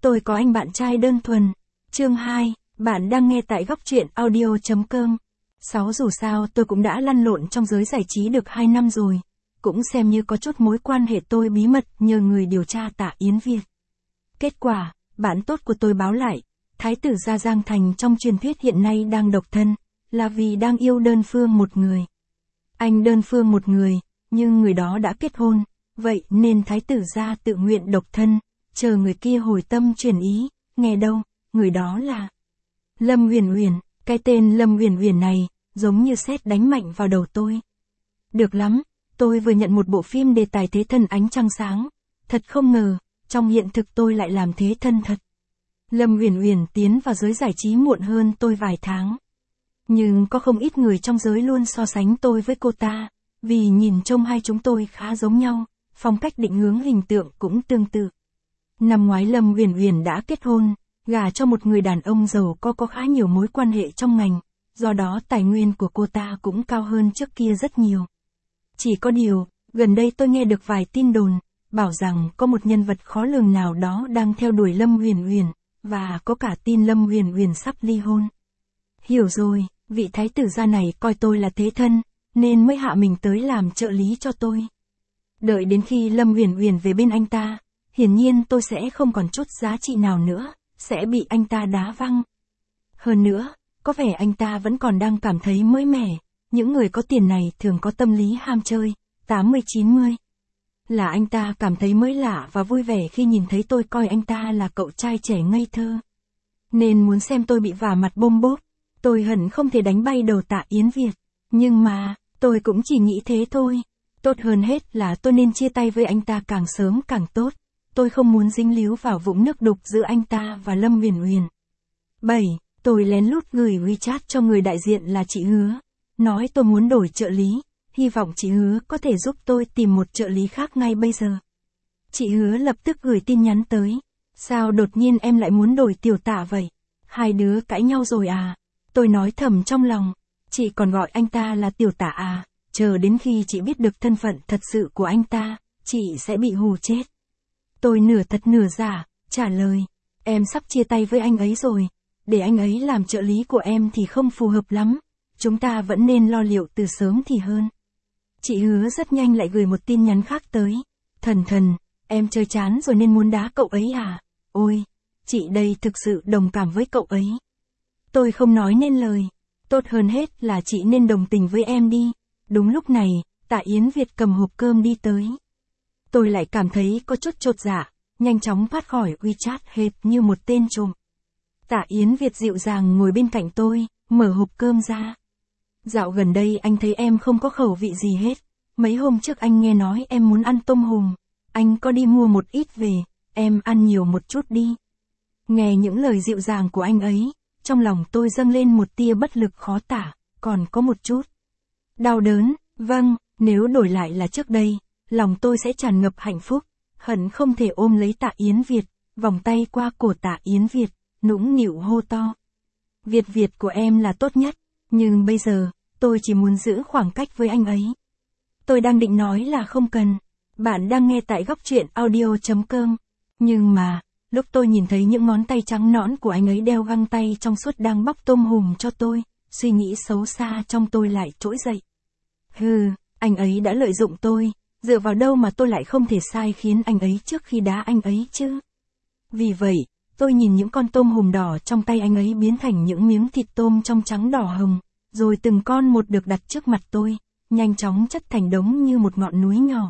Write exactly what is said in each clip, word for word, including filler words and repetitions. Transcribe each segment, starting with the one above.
Tôi có anh bạn trai đơn thuần. Chương hai, bạn đang nghe tại góc truyện audio chấm com. sáu Dù sao tôi cũng đã lăn lộn trong giới giải trí được hai năm rồi. Cũng xem như có chút mối quan hệ tôi bí mật nhờ người điều tra Tạ Yến Việt. Kết quả, bạn tốt của tôi báo lại, Thái tử gia Giang Thành trong truyền thuyết hiện nay đang độc thân, là vì đang yêu đơn phương một người. Anh đơn phương một người, nhưng người đó đã kết hôn, vậy nên Thái tử gia tự nguyện độc thân, chờ người kia hồi tâm chuyển ý, nghe đâu, người đó là Lâm Uyển Uyển. Cái tên Lâm Uyển Uyển này, giống như sét đánh mạnh vào đầu tôi. Được lắm, tôi vừa nhận một bộ phim đề tài thế thân ánh trăng sáng, thật không ngờ, trong hiện thực tôi lại làm thế thân thật. Lâm Uyển Uyển tiến vào giới giải trí muộn hơn tôi vài tháng. Nhưng có không ít người trong giới luôn so sánh tôi với cô ta, vì nhìn trông hai chúng tôi khá giống nhau, phong cách định hướng hình tượng cũng tương tự. Năm ngoái Lâm Uyển Uyển đã kết hôn, gả cho một người đàn ông giàu có có khá nhiều mối quan hệ trong ngành, do đó tài nguyên của cô ta cũng cao hơn trước kia rất nhiều. Chỉ có điều, gần đây tôi nghe được vài tin đồn, bảo rằng có một nhân vật khó lường nào đó đang theo đuổi Lâm Uyển Uyển, và có cả tin Lâm Uyển Uyển sắp ly hôn. Hiểu rồi, vị thái tử gia này coi tôi là thế thân, nên mới hạ mình tới làm trợ lý cho tôi. Đợi đến khi Lâm Uyển Uyển về bên anh ta, hiển nhiên tôi sẽ không còn chút giá trị nào nữa, sẽ bị anh ta đá văng. Hơn nữa, có vẻ anh ta vẫn còn đang cảm thấy mới mẻ, những người có tiền này thường có tâm lý ham chơi, tám mươi chín mươi. Là anh ta cảm thấy mới lạ và vui vẻ khi nhìn thấy tôi coi anh ta là cậu trai trẻ ngây thơ. Nên muốn xem tôi bị vả mặt bôm bốp, tôi hận không thể đánh bay đầu Tạ Yến Việt. Nhưng mà, tôi cũng chỉ nghĩ thế thôi. Tốt hơn hết là tôi nên chia tay với anh ta càng sớm càng tốt. Tôi không muốn dính líu vào vũng nước đục giữa anh ta và Lâm Uyển Uyển. bảy. Tôi lén lút gửi WeChat cho người đại diện là chị Hứa. Nói tôi muốn đổi trợ lý, hy vọng chị Hứa có thể giúp tôi tìm một trợ lý khác ngay bây giờ. Chị Hứa lập tức gửi tin nhắn tới. Sao đột nhiên em lại muốn đổi Tiểu Tạ vậy? Hai đứa cãi nhau rồi à? Tôi nói thầm trong lòng. Chị còn gọi anh ta là Tiểu Tạ à? Chờ đến khi chị biết được thân phận thật sự của anh ta, chị sẽ bị hù chết. Tôi nửa thật nửa giả, trả lời. Em sắp chia tay với anh ấy rồi. Để anh ấy làm trợ lý của em thì không phù hợp lắm. Chúng ta vẫn nên lo liệu từ sớm thì hơn. Chị Hứa rất nhanh lại gửi một tin nhắn khác tới. Thần thần, em chơi chán rồi nên muốn đá cậu ấy à? Ôi, chị đây thực sự đồng cảm với cậu ấy. Tôi không nói nên lời. Tốt hơn hết là chị nên đồng tình với em đi. Đúng lúc này, Tạ Yến Việt cầm hộp cơm đi tới. Tôi lại cảm thấy có chút chột dạ, nhanh chóng thoát khỏi WeChat hệt như một tên trộm. Tạ Yến Việt dịu dàng ngồi bên cạnh tôi, mở hộp cơm ra. Dạo gần đây anh thấy em không có khẩu vị gì hết. Mấy hôm trước anh nghe nói em muốn ăn tôm hùm. Anh có đi mua một ít về, em ăn nhiều một chút đi. Nghe những lời dịu dàng của anh ấy, trong lòng tôi dâng lên một tia bất lực khó tả, còn có một chút đau đớn. Vâng, nếu đổi lại là trước đây, lòng tôi sẽ tràn ngập hạnh phúc, hận không thể ôm lấy Tạ Yến Việt, vòng tay qua cổ Tạ Yến Việt, nũng nịu hô to. Việt Việt của em là tốt nhất, nhưng bây giờ, tôi chỉ muốn giữ khoảng cách với anh ấy. Tôi đang định nói là không cần. Bạn đang nghe tại góc truyện audio chấm com. Nhưng mà, lúc tôi nhìn thấy những ngón tay trắng nõn của anh ấy đeo găng tay trong suốt đang bóc tôm hùm cho tôi, suy nghĩ xấu xa trong tôi lại trỗi dậy. Hừ, anh ấy đã lợi dụng tôi, dựa vào đâu mà tôi lại không thể sai khiến anh ấy trước khi đá anh ấy chứ? Vì vậy, tôi nhìn những con tôm hùm đỏ trong tay anh ấy biến thành những miếng thịt tôm trong trắng đỏ hồng, rồi từng con một được đặt trước mặt tôi, nhanh chóng chất thành đống như một ngọn núi nhỏ.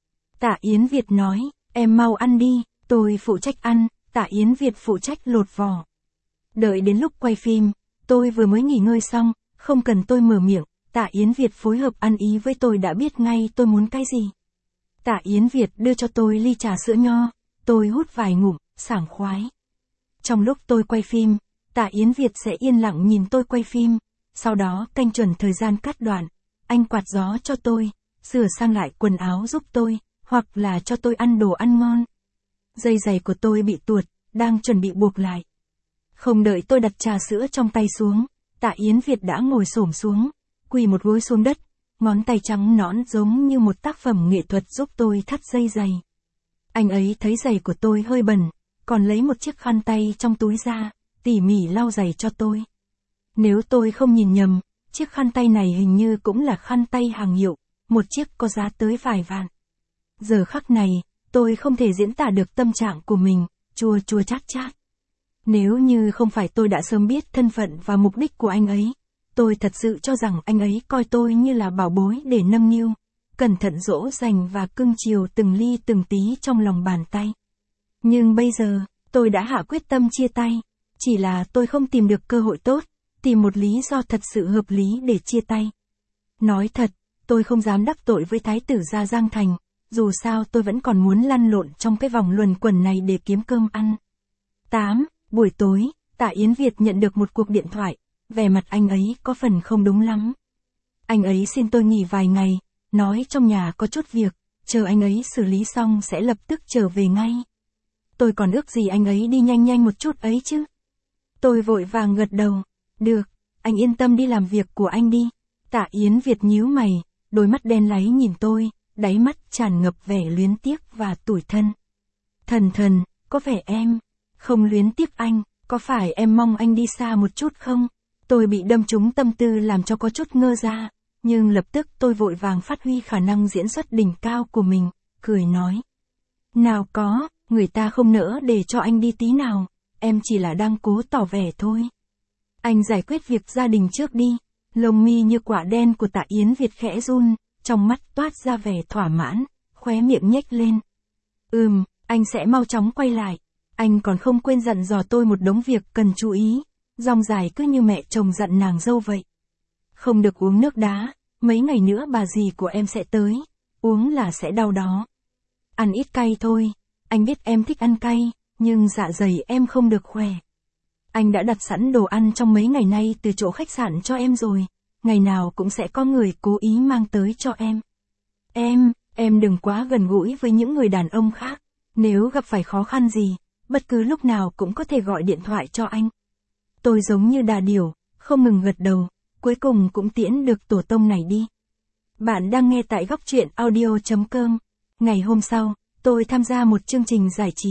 Tạ Yến Việt nói, em mau ăn đi, tôi phụ trách ăn, Tạ Yến Việt phụ trách lột vỏ. Đợi đến lúc quay phim, tôi vừa mới nghỉ ngơi xong, không cần tôi mở miệng, Tạ Yến Việt phối hợp ăn ý với tôi đã biết ngay tôi muốn cái gì. Tạ Yến Việt đưa cho tôi ly trà sữa nho, tôi hút vài ngụm, sảng khoái. Trong lúc tôi quay phim, Tạ Yến Việt sẽ yên lặng nhìn tôi quay phim, sau đó canh chuẩn thời gian cắt đoạn, anh quạt gió cho tôi, sửa sang lại quần áo giúp tôi, hoặc là cho tôi ăn đồ ăn ngon. Dây giày của tôi bị tuột, đang chuẩn bị buộc lại. Không đợi tôi đặt trà sữa trong tay xuống, Tạ Yến Việt đã ngồi xổm xuống, quỳ một gối xuống đất, ngón tay trắng nõn giống như một tác phẩm nghệ thuật giúp tôi thắt dây giày. Anh ấy thấy giày của tôi hơi bẩn, còn lấy một chiếc khăn tay trong túi ra, tỉ mỉ lau giày cho tôi. Nếu tôi không nhìn nhầm, chiếc khăn tay này hình như cũng là khăn tay hàng hiệu, một chiếc có giá tới vài vạn. Giờ khắc này, tôi không thể diễn tả được tâm trạng của mình, chua chua chát chát. Nếu như không phải tôi đã sớm biết thân phận và mục đích của anh ấy, tôi thật sự cho rằng anh ấy coi tôi như là bảo bối để nâng niu, cẩn thận dỗ dành và cưng chiều từng ly từng tí trong lòng bàn tay. Nhưng bây giờ, tôi đã hạ quyết tâm chia tay, chỉ là tôi không tìm được cơ hội tốt, tìm một lý do thật sự hợp lý để chia tay. Nói thật, tôi không dám đắc tội với thái tử gia Giang Thành, dù sao tôi vẫn còn muốn lăn lộn trong cái vòng luẩn quẩn này để kiếm cơm ăn. tám. Buổi tối, Tạ Yến Việt nhận được một cuộc điện thoại, vẻ mặt anh ấy có phần không đúng lắm. Anh ấy xin tôi nghỉ vài ngày, nói trong nhà có chút việc, chờ anh ấy xử lý xong sẽ lập tức trở về ngay. Tôi còn ước gì anh ấy đi nhanh nhanh một chút ấy chứ. Tôi vội vàng gật đầu, được, anh yên tâm đi làm việc của anh đi. Tạ Yến Việt nhíu mày, đôi mắt đen láy nhìn tôi, đáy mắt tràn ngập vẻ luyến tiếc và tủi thân. Thần thần, có vẻ em không luyến tiếc anh, có phải em mong anh đi xa một chút không? Tôi bị đâm trúng tâm tư làm cho có chút ngơ ra, nhưng lập tức tôi vội vàng phát huy khả năng diễn xuất đỉnh cao của mình, cười nói. Nào có, người ta không nỡ để cho anh đi tí nào, em chỉ là đang cố tỏ vẻ thôi. Anh giải quyết việc gia đình trước đi. Lông mi như quả đen của Tạ Yến Việt khẽ run, trong mắt toát ra vẻ thỏa mãn, khóe miệng nhếch lên. Ừm, anh sẽ mau chóng quay lại. Anh còn không quên dặn dò tôi một đống việc cần chú ý, dòng dài cứ như mẹ chồng dặn nàng dâu vậy. Không được uống nước đá, mấy ngày nữa bà dì của em sẽ tới, uống là sẽ đau đó. Ăn ít cay thôi, anh biết em thích ăn cay, nhưng dạ dày em không được khỏe. Anh đã đặt sẵn đồ ăn trong mấy ngày nay từ chỗ khách sạn cho em rồi, ngày nào cũng sẽ có người cố ý mang tới cho em. Em, em đừng quá gần gũi với những người đàn ông khác, nếu gặp phải khó khăn gì, bất cứ lúc nào cũng có thể gọi điện thoại cho anh. Tôi giống như đà điểu, không ngừng gật đầu, cuối cùng cũng tiễn được tổ tông này đi. Bạn đang nghe tại góc truyện audio chấm com. Ngày hôm sau, tôi tham gia một chương trình giải trí.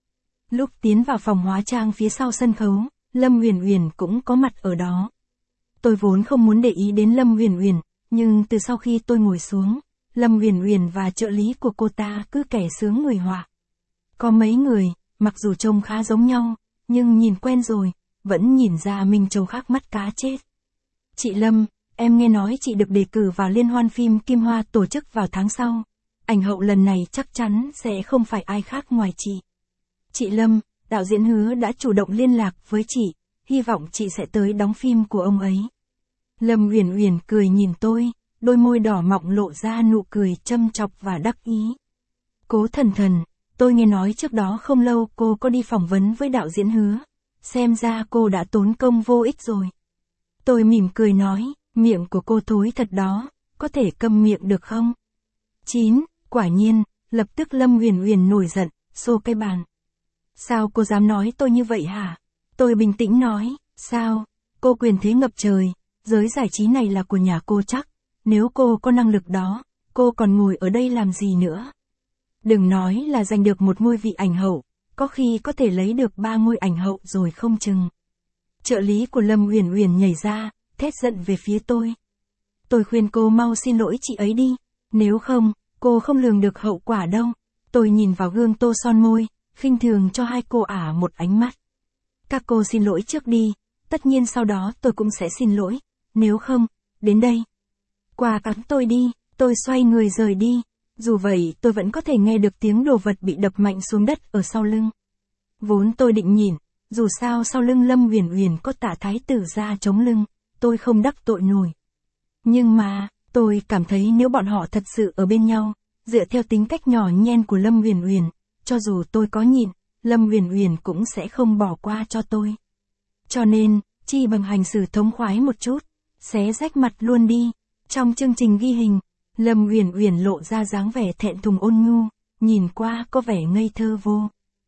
Lúc tiến vào phòng hóa trang phía sau sân khấu, Lâm Uyển Uyển cũng có mặt ở đó. Tôi vốn không muốn để ý đến Lâm Uyển Uyển, nhưng từ sau khi tôi ngồi xuống, Lâm Uyển Uyển và trợ lý của cô ta cứ kẻ sướng người họa. Có mấy người, mặc dù trông khá giống nhau, nhưng nhìn quen rồi, vẫn nhìn ra mình trông khác mắt cá chết. Chị Lâm, em nghe nói chị được đề cử vào liên hoan phim Kim Hoa tổ chức vào tháng sau. Ảnh hậu lần này chắc chắn sẽ không phải ai khác ngoài chị. Chị Lâm, đạo diễn Hứa đã chủ động liên lạc với chị, hy vọng chị sẽ tới đóng phim của ông ấy. Lâm Uyển Uyển cười nhìn tôi, đôi môi đỏ mọng lộ ra nụ cười châm chọc và đắc ý. Cố Thần Thần, tôi nghe nói trước đó không lâu cô có đi phỏng vấn với đạo diễn Hứa, xem ra cô đã tốn công vô ích rồi. Tôi mỉm cười nói, miệng của cô thối thật đó, có thể câm miệng được không? chín. Quả nhiên, lập tức Lâm Uyển Uyển nổi giận, xô cái bàn. Sao cô dám nói tôi như vậy hả? Tôi bình tĩnh nói, sao? Cô quyền thế ngập trời, giới giải trí này là của nhà cô chắc, nếu cô có năng lực đó, cô còn ngồi ở đây làm gì nữa? Đừng nói là giành được một ngôi vị ảnh hậu, có khi có thể lấy được ba ngôi ảnh hậu rồi không chừng. Trợ lý của Lâm Uyển Uyển nhảy ra, thét giận về phía tôi. Tôi khuyên cô mau xin lỗi chị ấy đi, nếu không, cô không lường được hậu quả đâu. Tôi nhìn vào gương tô son môi, khinh thường cho hai cô ả một ánh mắt. Các cô xin lỗi trước đi, tất nhiên sau đó tôi cũng sẽ xin lỗi, nếu không, đến đây. Qua cắn tôi đi, tôi xoay người rời đi, dù vậy tôi vẫn có thể nghe được tiếng đồ vật bị đập mạnh xuống đất ở sau lưng. Vốn tôi định nhìn, dù sao sau lưng Lâm Uyển Uyển có Tạ thái tử ra chống lưng, tôi không đắc tội nổi. Nhưng mà, tôi cảm thấy nếu bọn họ thật sự ở bên nhau, dựa theo tính cách nhỏ nhen của Lâm Uyển Uyển, cho dù tôi có nhịn, Lâm Uyển Uyển cũng sẽ không bỏ qua cho tôi. Cho nên, chi bằng hành xử thống khoái một chút, xé rách mặt luôn đi. Trong chương trình ghi hình, Lâm Uyển Uyển lộ ra dáng vẻ thẹn thùng ôn nhu, nhìn qua có vẻ ngây thơ vô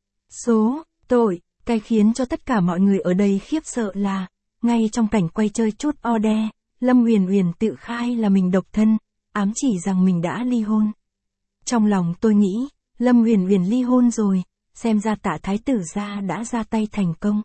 số tội. Cái khiến cho tất cả mọi người ở đây khiếp sợ là, ngay trong cảnh quay chơi chút o đe, Lâm Uyển Uyển tự khai là mình độc thân, ám chỉ rằng mình đã ly hôn. Trong lòng tôi nghĩ, Lâm Uyển Uyển ly hôn rồi, xem ra Tạ Thái tử gia đã ra tay thành công.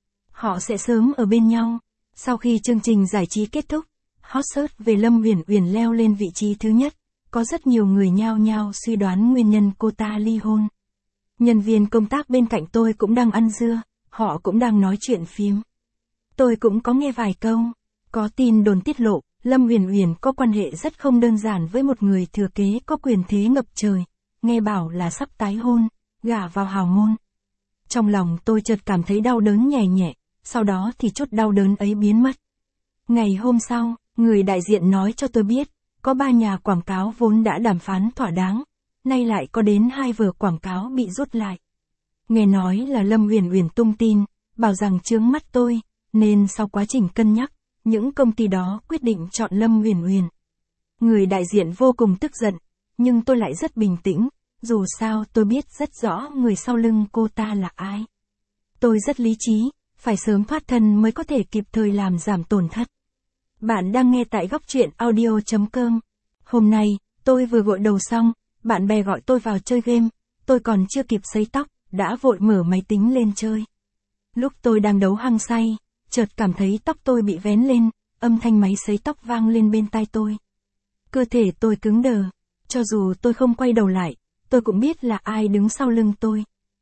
Họ sẽ sớm ở bên nhau. Sau khi chương trình giải trí kết thúc, hot search về Lâm Uyển Uyển leo lên vị trí thứ nhất, có rất nhiều người nhao nhao suy đoán nguyên nhân cô ta ly hôn. Nhân viên công tác bên cạnh tôi cũng đang ăn dưa, họ cũng đang nói chuyện phím. Tôi cũng có nghe vài câu, có tin đồn tiết lộ, Lâm Uyển Uyển có quan hệ rất không đơn giản với một người thừa kế có quyền thế ngập trời, nghe bảo là sắp tái hôn, gả vào hào môn. Trong lòng tôi chợt cảm thấy đau đớn nhẹ nhẹ, sau đó thì chút đau đớn ấy biến mất. Ngày hôm sau, người đại diện nói cho tôi biết, có ba nhà quảng cáo vốn đã đàm phán thỏa đáng, nay lại có đến hai vở quảng cáo bị rút lại. Nghe nói là Lâm Uyển Uyển tung tin, bảo rằng chướng mắt tôi, nên sau quá trình cân nhắc, những công ty đó quyết định chọn Lâm Uyển Uyển. Người đại diện vô cùng tức giận, nhưng tôi lại rất bình tĩnh, dù sao tôi biết rất rõ người sau lưng cô ta là ai. Tôi rất lý trí, phải sớm thoát thân mới có thể kịp thời làm giảm tổn thất. Bạn đang nghe tại góc truyện audio chấm com. Hôm nay, tôi vừa gội đầu xong, bạn bè gọi tôi vào chơi game, tôi còn chưa kịp sấy tóc, đã vội mở máy tính lên chơi. Lúc tôi đang đấu hăng say, chợt cảm thấy tóc tôi bị vén lên, âm thanh máy sấy tóc vang lên bên tai tôi. Cơ thể tôi cứng đờ, cho dù tôi không quay đầu lại, tôi cũng biết là ai đứng sau lưng tôi.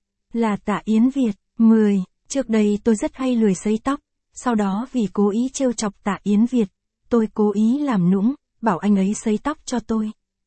Là Tạ Yến Việt. mười. Trước đây tôi rất hay lười sấy tóc, sau đó vì cố ý trêu chọc Tạ Yến Việt, tôi cố ý làm nũng, bảo anh ấy sấy tóc cho tôi.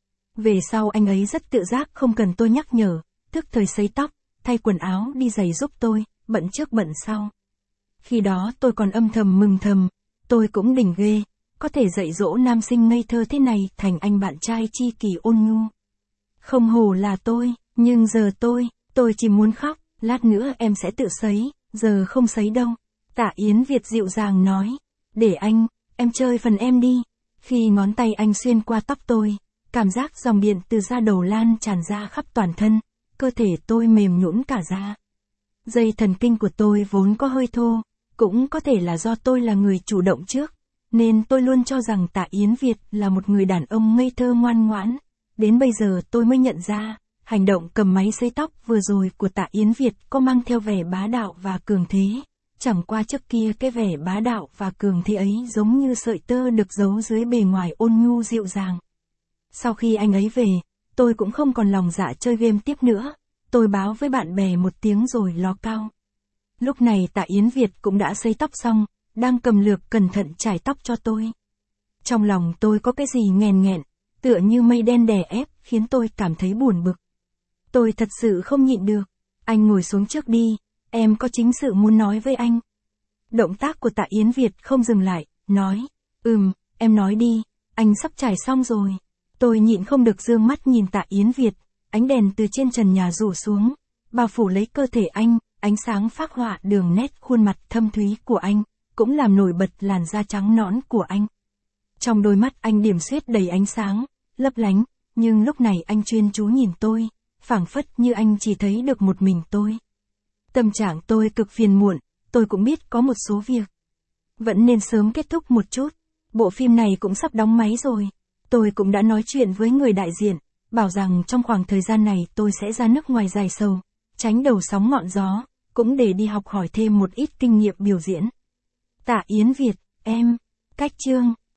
Về sau anh ấy rất tự giác không cần tôi nhắc nhở, thức thời sấy tóc, thay quần áo đi giày giúp tôi, bận trước bận sau. Khi đó tôi còn âm thầm mừng thầm, tôi cũng đỉnh ghê, có thể dạy dỗ nam sinh ngây thơ thế này thành anh bạn trai chi kỷ ôn nhu. Không hổ là tôi, nhưng giờ tôi, tôi chỉ muốn khóc, lát nữa em sẽ tự sấy, giờ không sấy đâu. Tạ Yến Việt dịu dàng nói, để anh, em chơi phần em đi. Khi ngón tay anh xuyên qua tóc tôi, cảm giác dòng điện từ da đầu lan tràn ra khắp toàn thân, cơ thể tôi mềm nhũn cả ra. Dây thần kinh của tôi vốn có hơi thô, cũng có thể là do tôi là người chủ động trước, nên tôi luôn cho rằng Tạ Yến Việt là một người đàn ông ngây thơ ngoan ngoãn. Đến bây giờ tôi mới nhận ra, hành động cầm máy sấy tóc vừa rồi của Tạ Yến Việt có mang theo vẻ bá đạo và cường thế. Chẳng qua trước kia cái vẻ bá đạo và cường thế ấy giống như sợi tơ được giấu dưới bề ngoài ôn nhu dịu dàng. Sau khi anh ấy về, tôi cũng không còn lòng dạ chơi game tiếp nữa, tôi báo với bạn bè một tiếng rồi ló cao. Lúc này Tạ Yến Việt cũng đã sấy tóc xong, đang cầm lược cẩn thận chải tóc cho tôi. Trong lòng tôi có cái gì nghèn nghẹn, tựa như mây đen đè ép, khiến tôi cảm thấy buồn bực. Tôi thật sự không nhịn được, anh ngồi xuống trước đi, em có chính sự muốn nói với anh. Động tác của Tạ Yến Việt không dừng lại, nói, ừm, em nói đi, anh sắp trải xong rồi. Tôi nhịn không được dương mắt nhìn Tạ Yến Việt, ánh đèn từ trên trần nhà rủ xuống, bao phủ lấy cơ thể anh, ánh sáng phác họa đường nét khuôn mặt thâm thúy của anh, cũng làm nổi bật làn da trắng nõn của anh. Trong đôi mắt anh điểm xuyết đầy ánh sáng, lấp lánh, nhưng lúc này anh chuyên chú nhìn tôi, phảng phất như anh chỉ thấy được một mình tôi. Tâm trạng tôi cực phiền muộn, tôi cũng biết có một số việc vẫn nên sớm kết thúc một chút, bộ phim này cũng sắp đóng máy rồi. Tôi cũng đã nói chuyện với người đại diện, bảo rằng trong khoảng thời gian này tôi sẽ ra nước ngoài dài sầu, tránh đầu sóng ngọn gió, cũng để đi học hỏi thêm một ít kinh nghiệm biểu diễn. Tạ Yến Việt, em, cách chương.